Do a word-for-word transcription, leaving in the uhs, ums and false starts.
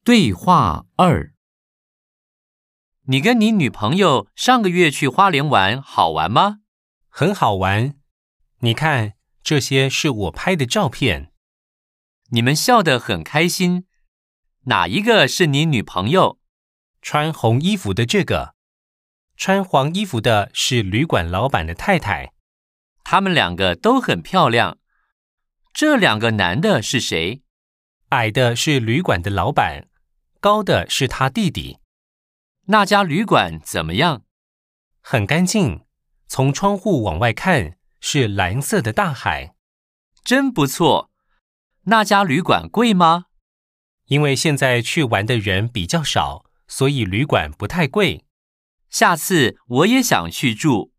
对话二：你跟你女朋友上个月去花莲玩，好玩吗？ 很好玩。你看，这些是我拍的照片。 你们笑得很开心。哪一个是你女朋友？ 穿红衣服的这个。穿黄衣服的是旅馆老板的太太。 他们两个都很漂亮。这两个男的是谁？ 矮的是旅馆的老板，高的是他弟弟。 那家旅馆怎么样？ 很干净，从窗户往外看是蓝色的大海。 真不错。那家旅馆贵吗？ 因为现在去玩的人比较少，所以旅馆不太贵。 下次我也想去住。